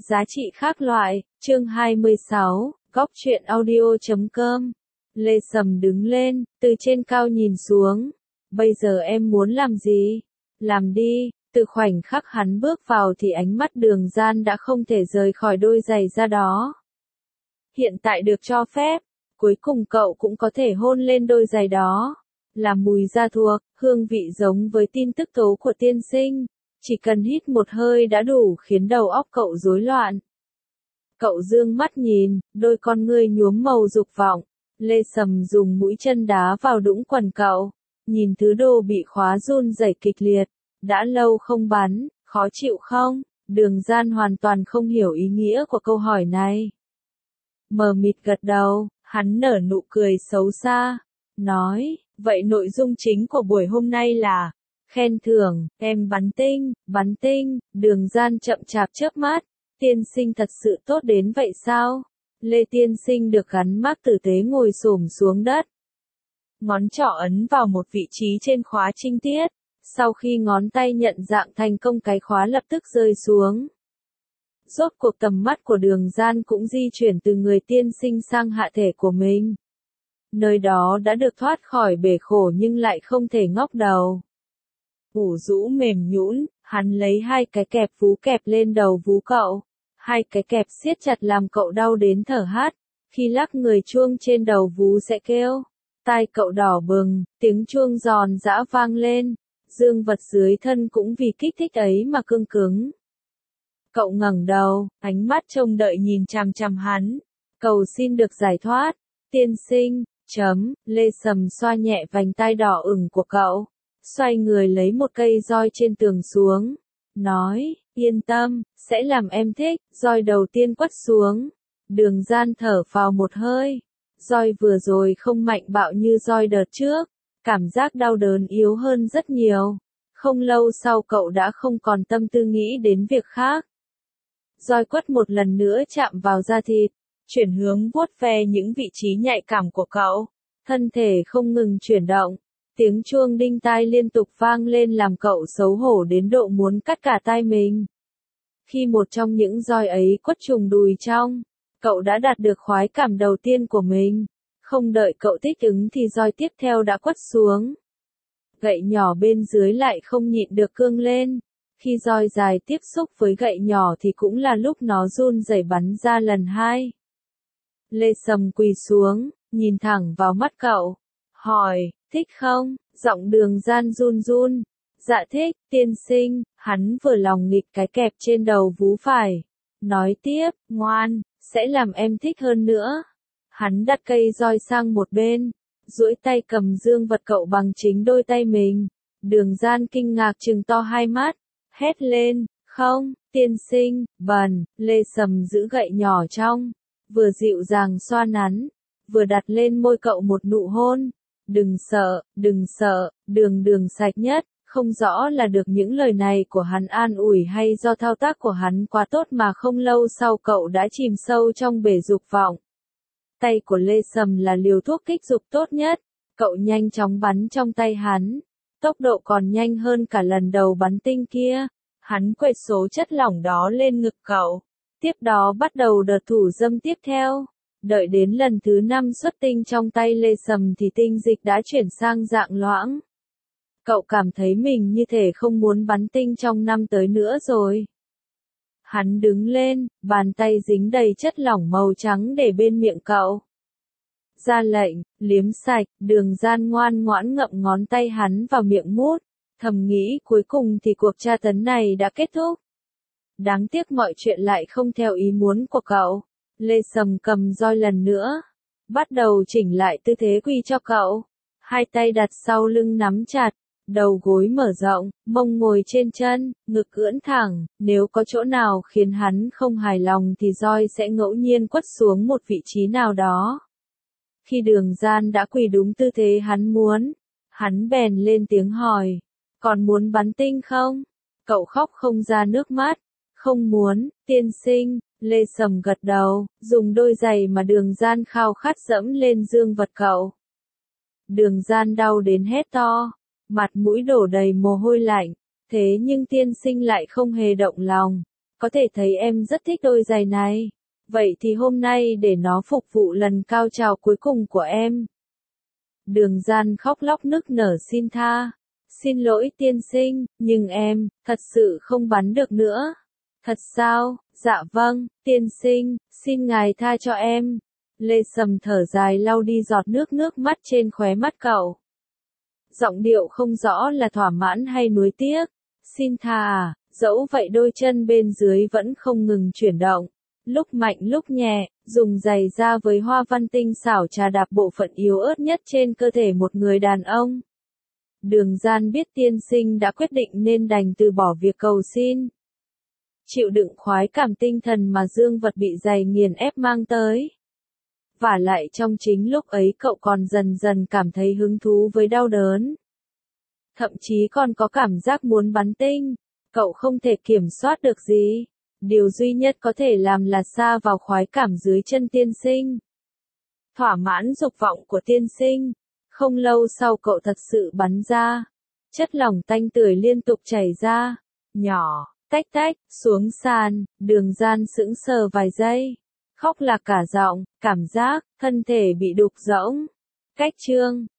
Giá trị khác loại, chương 26, góc truyện audio.com. Lê Sầm đứng lên, từ trên cao nhìn xuống. Bây giờ em muốn làm gì? Làm đi. Từ khoảnh khắc hắn bước vào thì ánh mắt Đường Gian đã không thể rời khỏi đôi giày da đó. Hiện tại được cho phép, cuối cùng cậu cũng có thể hôn lên đôi giày đó. Là mùi da thuộc, hương vị giống với tin tức tố của tiên sinh. Chỉ cần hít một hơi đã đủ khiến đầu óc cậu rối loạn. Cậu dương mắt nhìn, đôi con ngươi nhuốm màu dục vọng. Lê Sầm dùng mũi chân đá vào đũng quần cậu. Nhìn thứ đồ bị khóa run rẩy kịch liệt. Đã lâu không bắn, khó chịu không? Đường Gian hoàn toàn không hiểu ý nghĩa của câu hỏi này. Mờ mịt gật đầu, hắn nở nụ cười xấu xa. Nói, vậy nội dung chính của buổi hôm nay là khen thưởng, em bắn tinh, Đường Gian chậm chạp chớp mắt. Tiên sinh thật sự tốt đến vậy sao? Lê tiên sinh được gắn mác tử tế ngồi xổm xuống đất. Ngón trỏ ấn vào một vị trí trên khóa trinh tiết. Sau khi ngón tay nhận dạng thành công cái khóa lập tức rơi xuống. Rốt cuộc tầm mắt của Đường Gian cũng di chuyển từ người tiên sinh sang hạ thể của mình. Nơi đó đã được thoát khỏi bể khổ nhưng lại không thể ngóc đầu. Ủ rũ mềm nhũn, hắn lấy hai cái kẹp vú kẹp lên đầu vú cậu. Hai cái kẹp siết chặt làm cậu đau đến thở hắt. Khi lắc người chuông trên đầu vú sẽ kêu. Tai cậu đỏ bừng, tiếng chuông giòn giã vang lên. Dương vật dưới thân cũng vì kích thích ấy mà cương cứng. Cậu ngẩng đầu, ánh mắt trông đợi nhìn chằm chằm hắn. Cầu xin được giải thoát. Tiên sinh, Lê Sầm xoa nhẹ vành tai đỏ ửng của cậu. Xoay người lấy một cây roi trên tường xuống. Nói, yên tâm, sẽ làm em thích. Roi đầu tiên quất xuống. Đường Gian thở vào một hơi. Roi vừa rồi không mạnh bạo như roi đợt trước. Cảm giác đau đớn yếu hơn rất nhiều. Không lâu sau cậu đã không còn tâm tư nghĩ đến việc khác. Roi quất một lần nữa chạm vào da thịt. Chuyển hướng vuốt ve những vị trí nhạy cảm của cậu. Thân thể không ngừng chuyển động. Tiếng chuông đinh tai liên tục vang lên làm cậu xấu hổ đến độ muốn cắt cả tai mình. Khi một trong những roi ấy quất trùng đùi trong, cậu đã đạt được khoái cảm đầu tiên của mình. Không đợi cậu thích ứng thì roi tiếp theo đã quất xuống. Gậy nhỏ bên dưới lại không nhịn được cương lên. Khi roi dài tiếp xúc với gậy nhỏ thì cũng là lúc nó run rẩy bắn ra lần hai. Lê Sầm quỳ xuống, nhìn thẳng vào mắt cậu. Hỏi, thích không? Giọng Đường Gian run run. Dạ thích, tiên sinh. Hắn vừa lòng nghịch cái kẹp trên đầu vú phải. Nói tiếp, ngoan, sẽ làm em thích hơn nữa. Hắn đặt cây roi sang một bên. Duỗi tay cầm dương vật cậu bằng chính đôi tay mình. Đường Gian kinh ngạc trừng to hai mắt. Hét lên, không, tiên sinh, bần. Lê Sầm giữ gậy nhỏ trong. Vừa dịu dàng xoa nắn. Vừa đặt lên môi cậu một nụ hôn. Đừng sợ, đường sạch nhất. Không rõ là được những lời này của hắn an ủi hay do thao tác của hắn quá tốt mà không lâu sau cậu đã chìm sâu trong bể dục vọng. Tay của Lê Sầm là liều thuốc kích dục tốt nhất. Cậu nhanh chóng bắn trong tay hắn. Tốc độ còn nhanh hơn cả lần đầu bắn tinh kia. Hắn quệt số chất lỏng đó lên ngực cậu. Tiếp đó bắt đầu đợt thủ dâm tiếp theo. Đợi đến lần thứ 5 xuất tinh trong tay Lê Sầm thì tinh dịch đã chuyển sang dạng loãng. Cậu cảm thấy mình như thể không muốn bắn tinh trong năm tới nữa rồi. Hắn đứng lên, bàn tay dính đầy chất lỏng màu trắng để bên miệng cậu. Ra lệnh, liếm sạch, Đường Gian ngoan ngoãn ngậm ngón tay hắn vào miệng mút. Thầm nghĩ cuối cùng thì cuộc tra tấn này đã kết thúc. Đáng tiếc mọi chuyện lại không theo ý muốn của cậu. Lê Sầm cầm roi lần nữa. Bắt đầu chỉnh lại tư thế quỳ cho cậu. Hai tay đặt sau lưng nắm chặt. Đầu gối mở rộng, mông ngồi trên chân, ngực ưỡn thẳng. Nếu có chỗ nào khiến hắn không hài lòng thì roi sẽ ngẫu nhiên quất xuống một vị trí nào đó. Khi Đường Gian đã quỳ đúng tư thế hắn muốn, hắn bèn lên tiếng hỏi. Còn muốn bắn tinh không? Cậu khóc không ra nước mắt. Không muốn, tiên sinh. Lê Sầm gật đầu, dùng đôi giày mà Đường Gian khao khát dẫm lên dương vật cậu. Đường Gian đau đến hét to. Mặt mũi đổ đầy mồ hôi lạnh. Thế nhưng tiên sinh lại không hề động lòng. có thể thấy em rất thích đôi giày này. Vậy thì hôm nay để nó phục vụ lần cao trào cuối cùng của em. Đường Gian khóc lóc nức nở xin tha. Xin lỗi tiên sinh, nhưng em, thật sự không bắn được nữa. Thật sao? Dạ vâng, tiên sinh, xin ngài tha cho em. Lê Sầm thở dài lau đi giọt nước mắt trên khóe mắt cậu. Giọng điệu không rõ là thỏa mãn hay nuối tiếc. Xin tha à, dẫu vậy đôi chân bên dưới vẫn không ngừng chuyển động. Lúc mạnh lúc nhẹ, dùng giày da với hoa văn tinh xảo chà đạp bộ phận yếu ớt nhất trên cơ thể một người đàn ông. Đường Gian biết tiên sinh đã quyết định nên đành từ bỏ việc cầu xin. Chịu đựng khoái cảm tinh thần mà dương vật bị giày nghiền ép mang tới. Vả lại trong chính lúc ấy cậu còn dần dần cảm thấy hứng thú với đau đớn. Thậm chí còn có cảm giác muốn bắn tinh. Cậu không thể kiểm soát được gì. Điều duy nhất có thể làm là sa vào khoái cảm dưới chân tiên sinh. Thỏa mãn dục vọng của tiên sinh. Không lâu sau cậu thật sự bắn ra. Chất lỏng tanh tưởi liên tục chảy ra. Nhỏ, tách tách, xuống sàn, Đường Gian sững sờ vài giây. Khóc là cả giọng, cảm giác, thân thể bị đục rỗng. Cách chương